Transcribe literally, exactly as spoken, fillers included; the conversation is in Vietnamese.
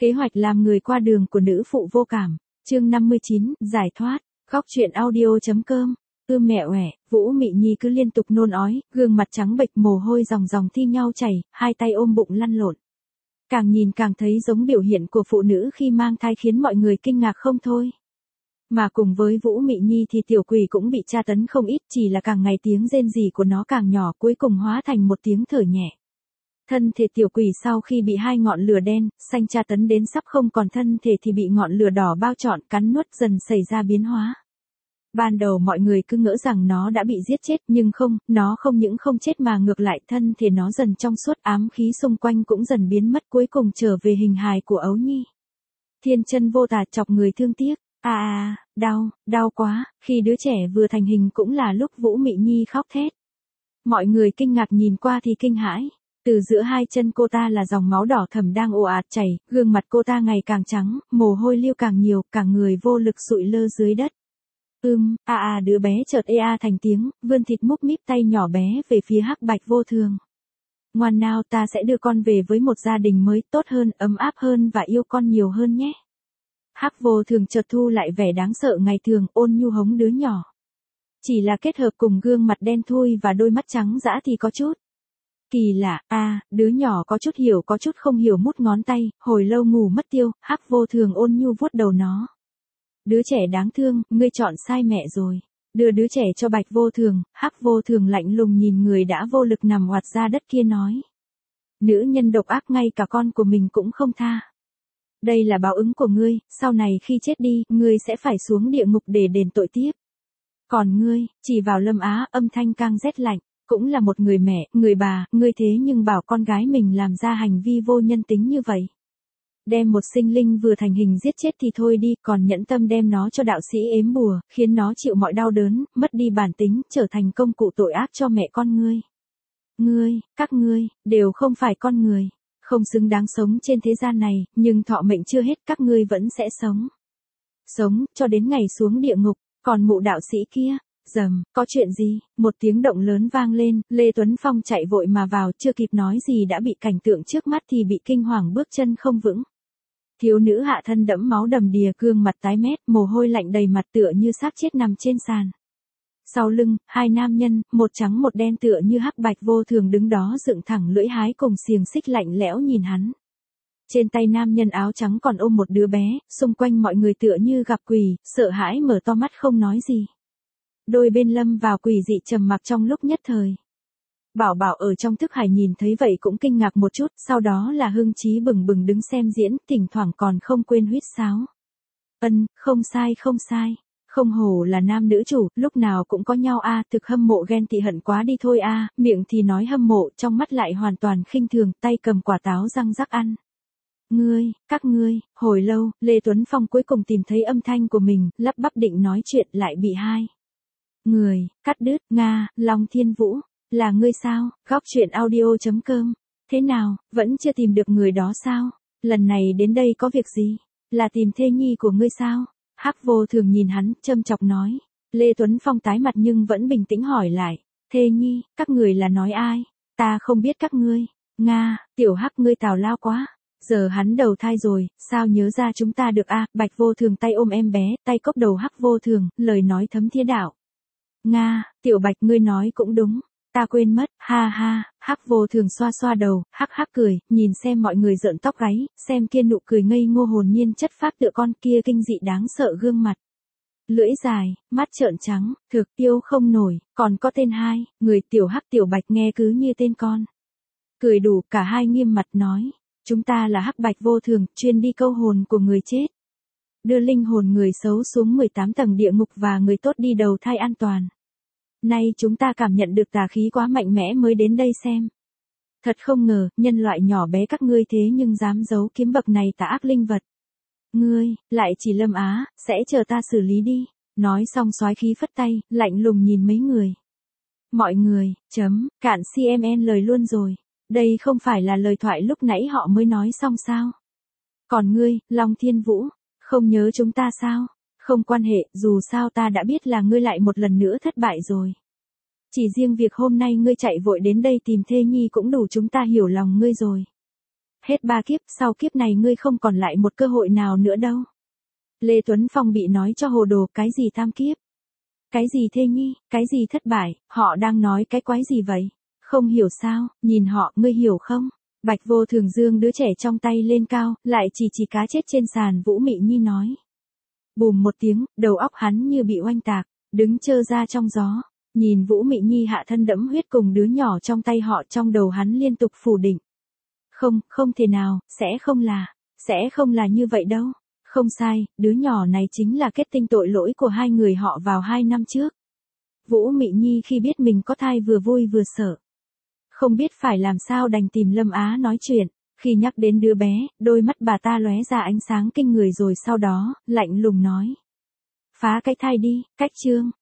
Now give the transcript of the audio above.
Kế hoạch làm người qua đường của nữ phụ vô cảm. Chương năm mươi chín, giải thoát. Góc truyện audio.com. Ư mẹ ẻ, Vũ Mị Nhi cứ liên tục nôn ói, gương mặt trắng bệch mồ hôi ròng ròng thi nhau chảy, hai tay ôm bụng lăn lộn. Càng nhìn càng thấy giống biểu hiện của phụ nữ khi mang thai khiến mọi người kinh ngạc không thôi. Mà cùng với Vũ Mị Nhi thì tiểu quỷ cũng bị tra tấn không ít, chỉ là càng ngày tiếng rên rỉ của nó càng nhỏ, cuối cùng hóa thành một tiếng thở nhẹ. Thân thể tiểu quỷ sau khi bị hai ngọn lửa đen, xanh tra tấn đến sắp không còn thân thể thì bị ngọn lửa đỏ bao trọn cắn nuốt dần xảy ra biến hóa. Ban đầu mọi người cứ ngỡ rằng nó đã bị giết chết, nhưng không, nó không những không chết mà ngược lại thân thể nó dần trong suốt, ám khí xung quanh cũng dần biến mất, cuối cùng trở về hình hài của ấu nhi. Thiên chân vô tà chọc người thương tiếc. À à, đau, đau quá, khi đứa trẻ vừa thành hình cũng là lúc Vũ Mị Nhi khóc thét. Mọi người kinh ngạc nhìn qua thì kinh hãi. Từ giữa hai chân cô ta là dòng máu đỏ thẫm đang ồ ạt chảy, gương mặt cô ta ngày càng trắng, mồ hôi lưu càng nhiều, cả người vô lực sụi lơ dưới đất. Ưm, a a đứa bé chợt ê a thành tiếng, vươn thịt múp míp tay nhỏ bé về phía Hắc Bạch Vô Thường. Ngoan nào, ta sẽ đưa con về với một gia đình mới, tốt hơn, ấm áp hơn và yêu con nhiều hơn nhé. Hắc Vô Thường chợt thu lại vẻ đáng sợ ngày thường, ôn nhu hống đứa nhỏ. Chỉ là kết hợp cùng gương mặt đen thui và đôi mắt trắng dã thì có chút kỳ lạ. A, à, đứa nhỏ có chút hiểu có chút không hiểu mút ngón tay, hồi lâu ngủ mất tiêu, Hắc Vô Thường ôn nhu vuốt đầu nó. Đứa trẻ đáng thương, ngươi chọn sai mẹ rồi. Đưa đứa trẻ cho Bạch Vô Thường, Hắc Vô Thường lạnh lùng nhìn người đã vô lực nằm oạt ra đất kia nói. Nữ nhân độc ác, ngay cả con của mình cũng không tha. Đây là báo ứng của ngươi, sau này khi chết đi, ngươi sẽ phải xuống địa ngục để đền tội tiếp. Còn ngươi, chỉ vào Lâm Á, âm thanh càng rét lạnh. Cũng là một người mẹ, người bà, ngươi thế nhưng bảo con gái mình làm ra hành vi vô nhân tính như vậy. Đem một sinh linh vừa thành hình giết chết thì thôi đi, còn nhẫn tâm đem nó cho đạo sĩ ếm bùa, khiến nó chịu mọi đau đớn, mất đi bản tính, trở thành công cụ tội ác cho mẹ con ngươi. Ngươi, các ngươi, đều không phải con người, không xứng đáng sống trên thế gian này, nhưng thọ mệnh chưa hết, các ngươi vẫn sẽ sống. Sống, cho đến ngày xuống địa ngục, còn mụ đạo sĩ kia. Dầm, có chuyện gì? Một tiếng động lớn vang lên, Lê Tuấn Phong chạy vội mà vào, chưa kịp nói gì đã bị cảnh tượng trước mắt thì bị kinh hoàng bước chân không vững. Thiếu nữ hạ thân đẫm máu đầm đìa, gương mặt tái mét, mồ hôi lạnh đầy mặt tựa như xác chết nằm trên sàn. Sau lưng, hai nam nhân, một trắng một đen tựa như Hắc Bạch Vô Thường đứng đó dựng thẳng lưỡi hái cùng xiềng xích lạnh lẽo nhìn hắn. Trên tay nam nhân áo trắng còn ôm một đứa bé, xung quanh mọi người tựa như gặp quỷ, sợ hãi mở to mắt không nói gì. Đôi bên lâm vào quỷ dị trầm mặc trong lúc nhất thời. Bảo Bảo ở trong thức hải nhìn thấy vậy cũng kinh ngạc một chút, sau đó là hưng trí bừng bừng đứng xem diễn, thỉnh thoảng còn không quên huýt sáo. Ân, không sai không sai, không hổ là nam nữ chủ, lúc nào cũng có nhau a, à, thực hâm mộ ghen tị hận quá đi thôi a, à, miệng thì nói hâm mộ, trong mắt lại hoàn toàn khinh thường, tay cầm quả táo răng rắc ăn. Ngươi, các ngươi, hồi lâu, Lê Tuấn Phong cuối cùng tìm thấy âm thanh của mình, lắp bắp định nói chuyện lại bị hai người cắt đứt. Nga, Long Thiên Vũ, là ngươi sao? Góc truyện audio.com. Thế nào, vẫn chưa tìm được người đó sao? Lần này đến đây có việc gì? Là tìm thê nhi của ngươi sao? Hắc Vô Thường nhìn hắn, châm chọc nói. Lê Tuấn Phong tái mặt nhưng vẫn bình tĩnh hỏi lại. Thê nhi, các người là nói ai? Ta không biết các ngươi. Nga, tiểu Hắc ngươi tào lao quá. Giờ hắn đầu thai rồi, sao nhớ ra chúng ta được a? À, Bạch Vô Thường tay ôm em bé, tay cốc đầu Hắc Vô Thường, lời nói thấm thía đạo. Nga, tiểu Bạch ngươi nói cũng đúng, ta quên mất, ha ha, Hắc Vô Thường xoa xoa đầu, hắc hắc cười, nhìn xem mọi người rợn tóc gáy, xem kia nụ cười ngây ngô hồn nhiên chất phác tựa con kia kinh dị đáng sợ gương mặt. Lưỡi dài, mắt trợn trắng, thực yêu không nổi, còn có tên hai, người tiểu Hắc tiểu Bạch nghe cứ như tên con. Cười đủ, cả hai nghiêm mặt nói, chúng ta là Hắc Bạch Vô Thường, chuyên đi câu hồn của người chết. Đưa linh hồn người xấu xuống mười tám tầng địa ngục và người tốt đi đầu thai an toàn. Nay chúng ta cảm nhận được tà khí quá mạnh mẽ mới đến đây xem. Thật không ngờ, nhân loại nhỏ bé các ngươi thế nhưng dám giấu kiếm bậc này tà ác linh vật. Ngươi, lại chỉ Lâm Á, sẽ chờ ta xử lý đi. Nói xong soái khí phất tay, lạnh lùng nhìn mấy người. Mọi người, chấm, cạn xê em en lời luôn rồi. Đây không phải là lời thoại lúc nãy họ mới nói xong sao? Còn ngươi, Long Thiên Vũ, không nhớ chúng ta sao? Không quan hệ, dù sao ta đã biết là ngươi lại một lần nữa thất bại rồi. Chỉ riêng việc hôm nay ngươi chạy vội đến đây tìm thê nhi cũng đủ chúng ta hiểu lòng ngươi rồi. Hết ba kiếp, sau kiếp này ngươi không còn lại một cơ hội nào nữa đâu. Lê Tuấn Phong bị nói cho hồ đồ, cái gì tam kiếp? Cái gì thê nhi, cái gì thất bại, họ đang nói cái quái gì vậy? Không hiểu sao, nhìn họ, ngươi hiểu không? Bạch Vô Thường dương đứa trẻ trong tay lên cao, lại chỉ chỉ cá chết trên sàn. Vũ Mị Nhi nói. Bùm một tiếng, đầu óc hắn như bị oanh tạc, đứng trơ ra trong gió. Nhìn Vũ Mị Nhi hạ thân đẫm huyết cùng đứa nhỏ trong tay họ, trong đầu hắn liên tục phủ định. Không, không thể nào, sẽ không là, sẽ không là như vậy đâu. Không sai, đứa nhỏ này chính là kết tinh tội lỗi của hai người họ vào hai năm trước. Vũ Mị Nhi khi biết mình có thai vừa vui vừa sợ. Không biết phải làm sao đành tìm Lâm Á nói chuyện. Khi nhắc đến đứa bé, đôi mắt bà ta lóe ra ánh sáng kinh người rồi sau đó, lạnh lùng nói. Phá cái thai đi, cách trương.